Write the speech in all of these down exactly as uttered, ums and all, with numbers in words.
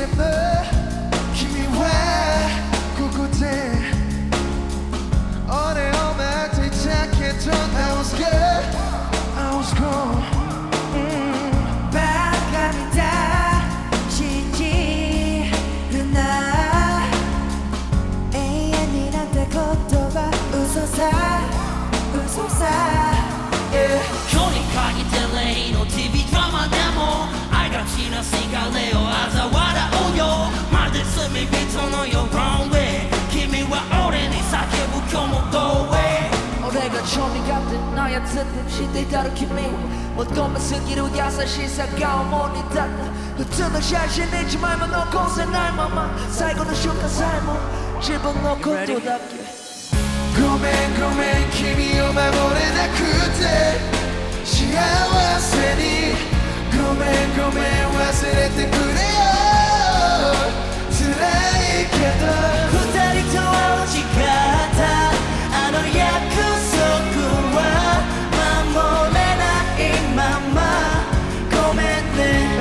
ても君はここで俺を待っていたけど I was good, I was gone、うん、 バカみたい信じるな永遠になんて言葉嘘さ嘘さ、 yeah、今日に限って例の ティーブイ ドラマでも愛がちなせがれを嘲笑おうよまるで罪人のよ wrong way 君は俺に叫ぶ今日も go away 俺が超苦手なやつって知っていたら君は求めすぎる優しさが重荷だった普通の写真に一枚も残せないまま最後の瞬間さえも自分のことだけごめんごめん君を守れなくて幸せにごめんごめん忘れてくれよ辛いけど二人とは誓ったあの約束は守れないままごめん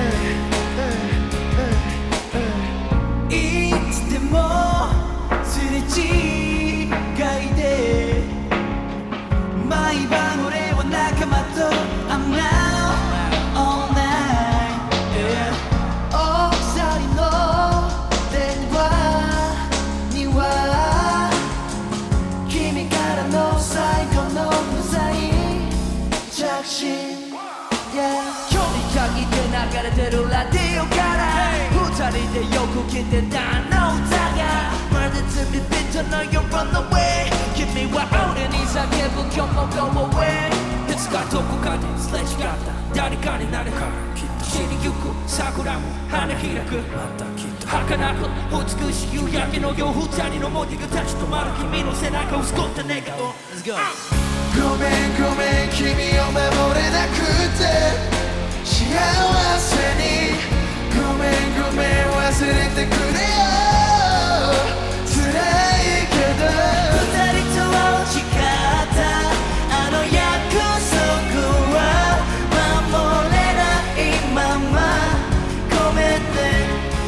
ねいつでもすれ違いで毎晩俺は仲間と I'm now all night、yeah、お二人の電話には君からの最後の不在着信、yeah、今日に限って流れてるラディオから二人でよく聴いてたあの歌がまるで罪人の You're on the way 君は俺に叫ぶ今日も Go away いつかどこかですれ違った誰かになるからきっと散りゆく桜も花開くまたきっと儚く美しい夕焼けのよう二人の文字が立ち止まる君の背中をすこった願顔 Let's go ごめんごめん君を守れなくて幸せにごめんごめん忘れてくれよ辛いけど二人とは誓ったあの約束は守れないままごめんね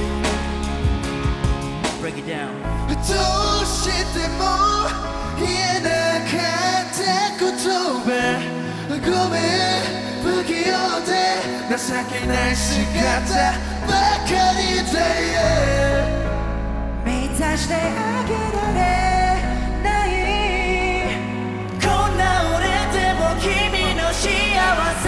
Break it down どうしても言えなかった言葉ごめん不器用で情けない姿ばかりだよ満たしてあげられないこんな俺でも君の幸せ